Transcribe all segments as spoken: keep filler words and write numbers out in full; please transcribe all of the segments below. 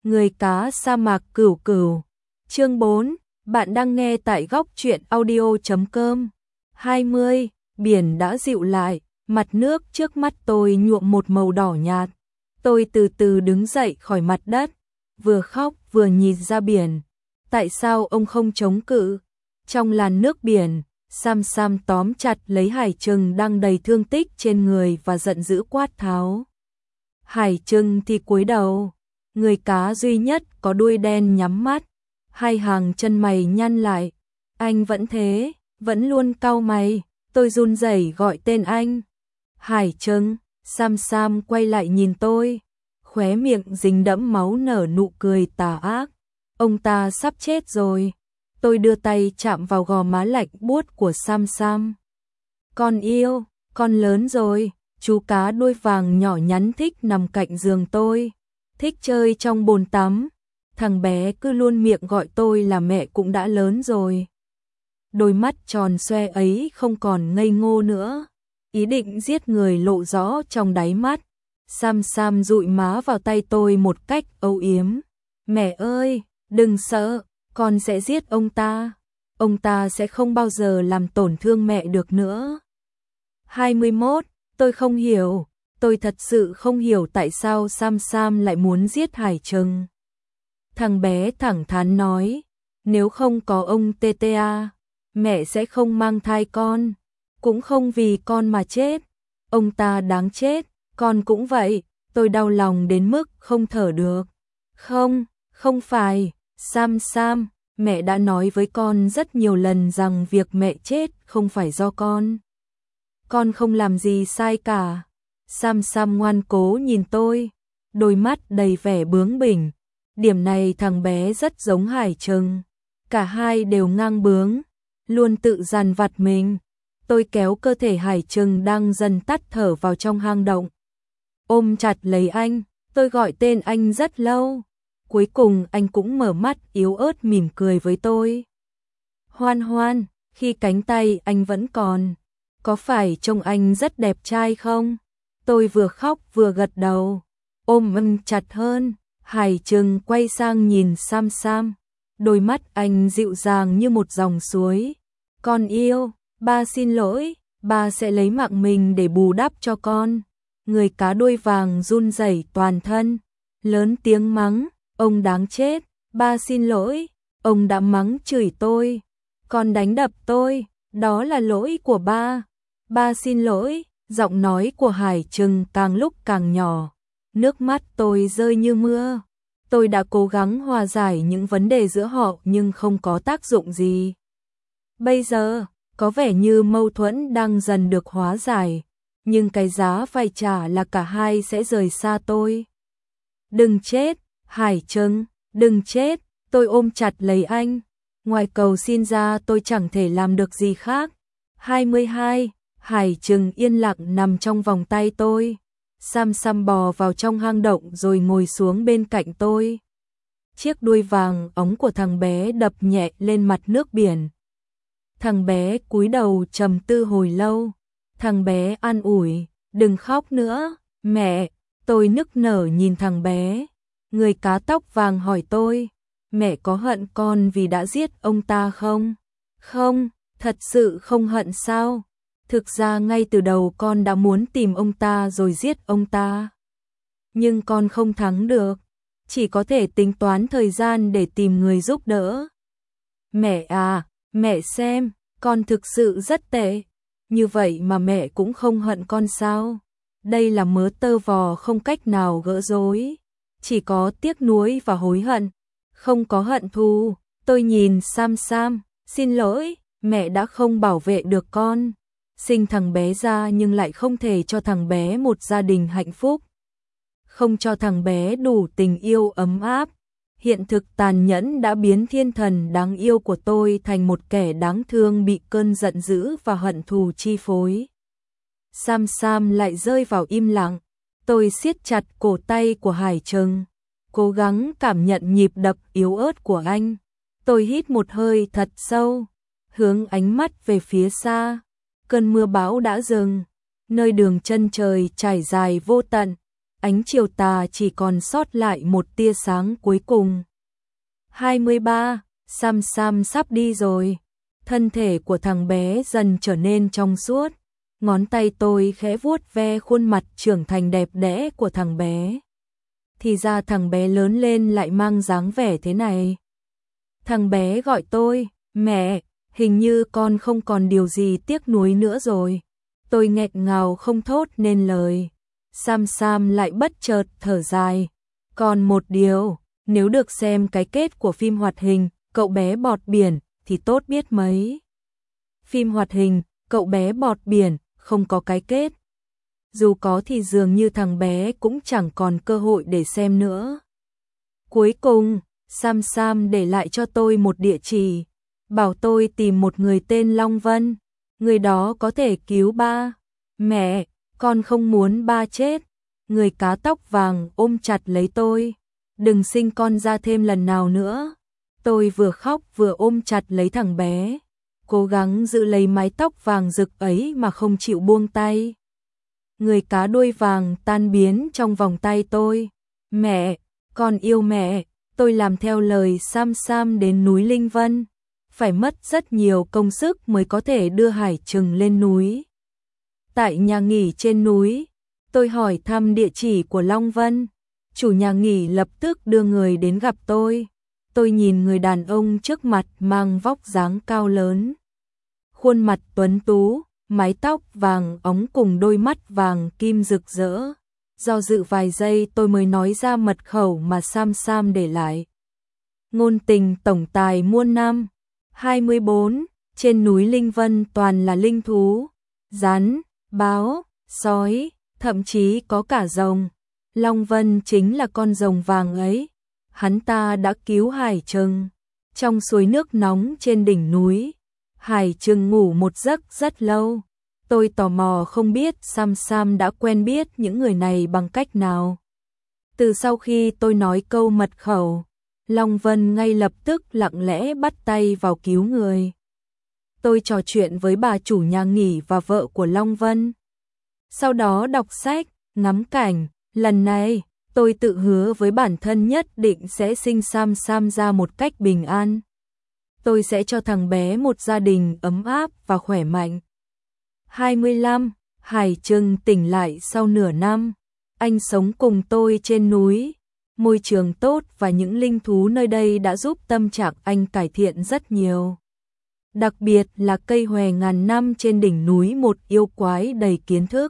Người cá sa mạc cửu cửu. Chương bốn, bạn đang nghe tại góc truyện audio chấm com. hai mươi, biển đã dịu lại, mặt nước trước mắt tôi nhuộm một màu đỏ nhạt. Tôi từ từ đứng dậy khỏi mặt đất, vừa khóc vừa nhìn ra biển. Tại sao ông không chống cự? Trong làn nước biển, Sam Sam tóm chặt lấy Hải Trừng đang đầy thương tích trên người và giận dữ quát tháo. Hải Trừng thì cúi đầu, người cá duy nhất có đuôi đen nhắm mắt, hai hàng chân mày nhăn lại. Anh vẫn thế, vẫn luôn cau mày. Tôi run rẩy gọi tên anh. Hải Trừng. Sam Sam quay lại nhìn tôi, khóe miệng dính đẫm máu nở nụ cười tà ác. Ông ta sắp chết rồi. Tôi đưa tay chạm vào gò má lạnh buốt của Sam Sam. Con yêu, con lớn rồi. Chú cá đuôi vàng nhỏ nhắn thích nằm cạnh giường tôi, thích chơi trong bồn tắm. Thằng bé cứ luôn miệng gọi tôi là mẹ cũng đã lớn rồi. Đôi mắt tròn xoe ấy không còn ngây ngô nữa, ý định giết người lộ rõ trong đáy mắt. Sam Sam dụi má vào tay tôi một cách âu yếm. Mẹ ơi, đừng sợ, con sẽ giết ông ta. Ông ta sẽ không bao giờ làm tổn thương mẹ được nữa. hai mươi mốt, tôi không hiểu, tôi thật sự không hiểu tại sao Sam Sam lại muốn giết Hải Trừng. Thằng bé thẳng thắn nói, nếu không có ông tê tê a, mẹ sẽ không mang thai con, cũng không vì con mà chết. Ông ta đáng chết, con cũng vậy. Tôi đau lòng đến mức không thở được. Không, không phải, Sam Sam, mẹ đã nói với con rất nhiều lần rằng việc mẹ chết không phải do con. Con không làm gì sai cả. Sam Sam ngoan cố nhìn tôi, đôi mắt đầy vẻ bướng bỉnh. Điểm này thằng bé rất giống Hải Trừng. Cả hai đều ngang bướng, luôn tự dằn vặt mình. Tôi kéo cơ thể Hải Trừng đang dần tắt thở vào trong hang động. Ôm chặt lấy anh, tôi gọi tên anh rất lâu. Cuối cùng anh cũng mở mắt yếu ớt mỉm cười với tôi. Hoan Hoan, khi cánh tay anh vẫn còn, có phải trông anh rất đẹp trai không? Tôi vừa khóc vừa gật đầu, ôm anh chặt hơn. Hải Trừng quay sang nhìn Sam Sam, đôi mắt anh dịu dàng như một dòng suối. Con yêu, ba xin lỗi, ba sẽ lấy mạng mình để bù đắp cho con. Người cá đuôi vàng run rẩy toàn thân, lớn tiếng mắng, ông đáng chết, ba xin lỗi, ông đã mắng chửi tôi, còn đánh đập tôi, đó là lỗi của ba. Ba xin lỗi. Giọng nói của Hải Trừng càng lúc càng nhỏ, nước mắt tôi rơi như mưa. Tôi đã cố gắng hòa giải những vấn đề giữa họ nhưng không có tác dụng gì. Bây giờ, có vẻ như mâu thuẫn đang dần được hóa giải, nhưng cái giá phải trả là cả hai sẽ rời xa tôi. Đừng chết, Hải Trừng, đừng chết. Tôi ôm chặt lấy anh. Ngoài cầu xin ra tôi chẳng thể làm được gì khác. hai mươi hai, Hải Trừng yên lặng nằm trong vòng tay tôi. Sam Sam bò vào trong hang động rồi ngồi xuống bên cạnh tôi. Chiếc đuôi vàng óng của thằng bé đập nhẹ lên mặt nước biển. Thằng bé cúi đầu trầm tư hồi lâu. Thằng bé an ủi, đừng khóc nữa, mẹ. Tôi nức nở nhìn thằng bé. Người cá tóc vàng hỏi tôi, mẹ có hận con vì đã giết ông ta không? Không, thật sự không hận sao? Thực ra ngay từ đầu con đã muốn tìm ông ta rồi giết ông ta. Nhưng con không thắng được, chỉ có thể tính toán thời gian để tìm người giúp đỡ. Mẹ à, mẹ xem, con thực sự rất tệ. Như vậy mà mẹ cũng không hận con sao? Đây là mớ tơ vò không cách nào gỡ rối. Chỉ có tiếc nuối và hối hận, không có hận thù. Tôi nhìn Sam Sam, xin lỗi, mẹ đã không bảo vệ được con. Sinh thằng bé ra nhưng lại không thể cho thằng bé một gia đình hạnh phúc. Không cho thằng bé đủ tình yêu ấm áp. Hiện thực tàn nhẫn đã biến thiên thần đáng yêu của tôi thành một kẻ đáng thương bị cơn giận dữ và hận thù chi phối. Sam Sam lại rơi vào im lặng. Tôi siết chặt cổ tay của Hải Trừng, cố gắng cảm nhận nhịp đập yếu ớt của anh. Tôi hít một hơi thật sâu, hướng ánh mắt về phía xa. Cơn mưa bão đã dừng, nơi đường chân trời trải dài vô tận, ánh chiều tà chỉ còn sót lại một tia sáng cuối cùng. hai mươi ba, Sam Sam sắp đi rồi. Thân thể của thằng bé dần trở nên trong suốt. Ngón tay tôi khẽ vuốt ve khuôn mặt trưởng thành đẹp đẽ của thằng bé. Thì ra thằng bé lớn lên lại mang dáng vẻ thế này. Thằng bé gọi tôi, mẹ, hình như con không còn điều gì tiếc nuối nữa rồi. Tôi nghẹn ngào không thốt nên lời. Sam Sam lại bất chợt thở dài. Còn một điều, nếu được xem cái kết của phim hoạt hình, cậu bé bọt biển, thì tốt biết mấy. Phim hoạt hình, cậu bé bọt biển, không có cái kết. Dù có thì dường như thằng bé cũng chẳng còn cơ hội để xem nữa. Cuối cùng, Sam Sam để lại cho tôi một địa chỉ, bảo tôi tìm một người tên Long Vân. Người đó có thể cứu ba. Mẹ, con không muốn ba chết. Người cá tóc vàng ôm chặt lấy tôi. Đừng sinh con ra thêm lần nào nữa. Tôi vừa khóc vừa ôm chặt lấy thằng bé, cố gắng giữ lấy mái tóc vàng rực ấy mà không chịu buông tay. Người cá đuôi vàng tan biến trong vòng tay tôi. Mẹ, con yêu mẹ. Tôi làm theo lời Sam Sam đến núi Linh Vân. Phải mất rất nhiều công sức mới có thể đưa Hải Trừng lên núi. Tại nhà nghỉ trên núi, tôi hỏi thăm địa chỉ của Long Vân. Chủ nhà nghỉ lập tức đưa người đến gặp tôi. Tôi nhìn người đàn ông trước mặt mang vóc dáng cao lớn. Khuôn mặt tuấn tú, mái tóc vàng óng cùng đôi mắt vàng kim rực rỡ. Do dự vài giây tôi mới nói ra mật khẩu mà Sam Sam để lại. Ngôn tình tổng tài muôn năm. hai mươi bốn. Trên núi Linh Vân toàn là linh thú. Rắn, báo, sói, thậm chí có cả rồng. Long Vân chính là con rồng vàng ấy. Hắn ta đã cứu Hải Trừng. Trong suối nước nóng trên đỉnh núi, Hải Trừng ngủ một giấc rất lâu. Tôi tò mò không biết Sam Sam đã quen biết những người này bằng cách nào. Từ sau khi tôi nói câu mật khẩu, Long Vân ngay lập tức lặng lẽ bắt tay vào cứu người. Tôi trò chuyện với bà chủ nhà nghỉ và vợ của Long Vân. Sau đó đọc sách, ngắm cảnh. Lần này, tôi tự hứa với bản thân nhất định sẽ sinh Sam Sam ra một cách bình an. Tôi sẽ cho thằng bé một gia đình ấm áp và khỏe mạnh. hai mươi lăm. Hải Trừng tỉnh lại sau nửa năm. Anh sống cùng tôi trên núi. Môi trường tốt và những linh thú nơi đây đã giúp tâm trạng anh cải thiện rất nhiều. Đặc biệt là cây hòe ngàn năm trên đỉnh núi, một yêu quái đầy kiến thức.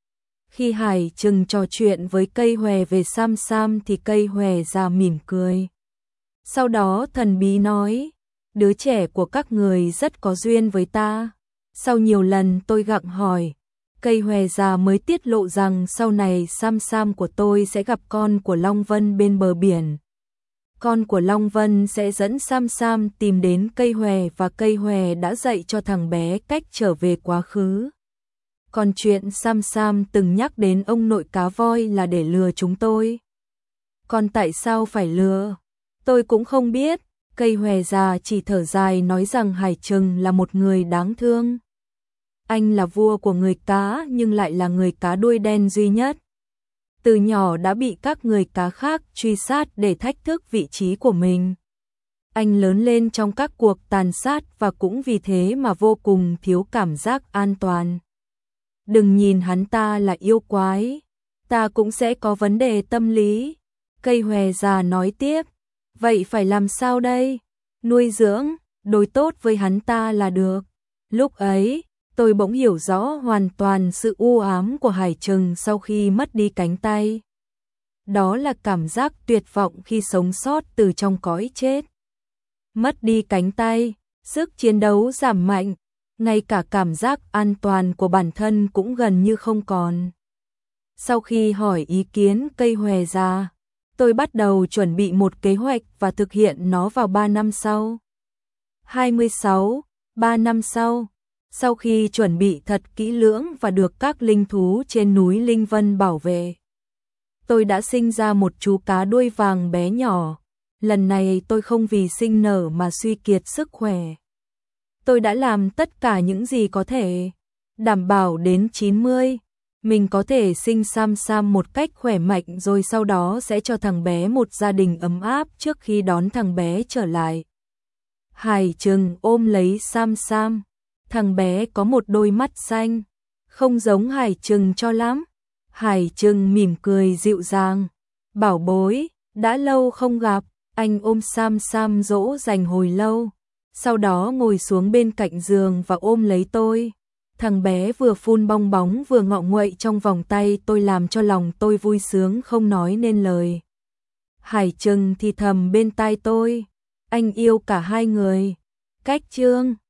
Khi Hải Trừng trò chuyện với cây hòe về Sam Sam thì cây hòe già mỉm cười. Sau đó thần bí nói, đứa trẻ của các người rất có duyên với ta. Sau nhiều lần tôi gặng hỏi, cây hòe già mới tiết lộ rằng sau này Sam Sam của tôi sẽ gặp con của Long Vân bên bờ biển. Con của Long Vân sẽ dẫn Sam Sam tìm đến cây hòe và cây hòe đã dạy cho thằng bé cách trở về quá khứ. Còn chuyện Sam Sam từng nhắc đến ông nội cá voi là để lừa chúng tôi. Còn tại sao phải lừa? Tôi cũng không biết. Cây hòe già chỉ thở dài nói rằng Hải Trừng là một người đáng thương. Anh là vua của người cá nhưng lại là người cá đuôi đen duy nhất. Từ nhỏ đã bị các người cá khác truy sát để thách thức vị trí của mình. Anh lớn lên trong các cuộc tàn sát và cũng vì thế mà vô cùng thiếu cảm giác an toàn. Đừng nhìn hắn ta là yêu quái, ta cũng sẽ có vấn đề tâm lý. Cây hòe già nói tiếp, vậy phải làm sao đây? Nuôi dưỡng, đối tốt với hắn ta là được. Lúc ấy, tôi bỗng hiểu rõ hoàn toàn sự u ám của Hải Trừng sau khi mất đi cánh tay. Đó là cảm giác tuyệt vọng khi sống sót từ trong cõi chết. Mất đi cánh tay, sức chiến đấu giảm mạnh, ngay cả cảm giác an toàn của bản thân cũng gần như không còn. Sau khi hỏi ý kiến cây hòe già, tôi bắt đầu chuẩn bị một kế hoạch và thực hiện nó vào ba năm sau. hai mươi sáu. ba năm sau, sau khi chuẩn bị thật kỹ lưỡng và được các linh thú trên núi Linh Vân bảo vệ, tôi đã sinh ra một chú cá đuôi vàng bé nhỏ. Lần này tôi không vì sinh nở mà suy kiệt sức khỏe. Tôi đã làm tất cả những gì có thể, đảm bảo đến chín mươi, mình có thể sinh Sam Sam một cách khỏe mạnh rồi sau đó sẽ cho thằng bé một gia đình ấm áp trước khi đón thằng bé trở lại. Hải Trừng ôm lấy Sam Sam, thằng bé có một đôi mắt xanh, không giống Hải Trừng cho lắm. Hải Trừng mỉm cười dịu dàng, bảo bối, đã lâu không gặp, anh ôm Sam Sam dỗ dành hồi lâu, sau đó ngồi xuống bên cạnh giường và ôm lấy tôi. Thằng bé vừa phun bong bóng vừa ngọ nguậy trong vòng tay tôi làm cho lòng tôi vui sướng không nói nên lời. Hải Trừng thì thầm bên tai tôi, anh yêu cả hai người. Cách chương